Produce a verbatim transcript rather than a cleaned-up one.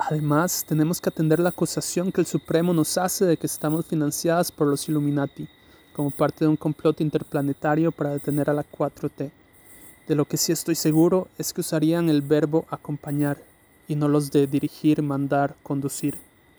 Además, tenemos que atender la acusación que el Supremo nos hace de que estamos financiadas por los Illuminati, como parte de un complot interplanetario para detener a la cuatro T. De lo que sí estoy seguro es que usarían el verbo acompañar, y no los de dirigir, mandar, conducir.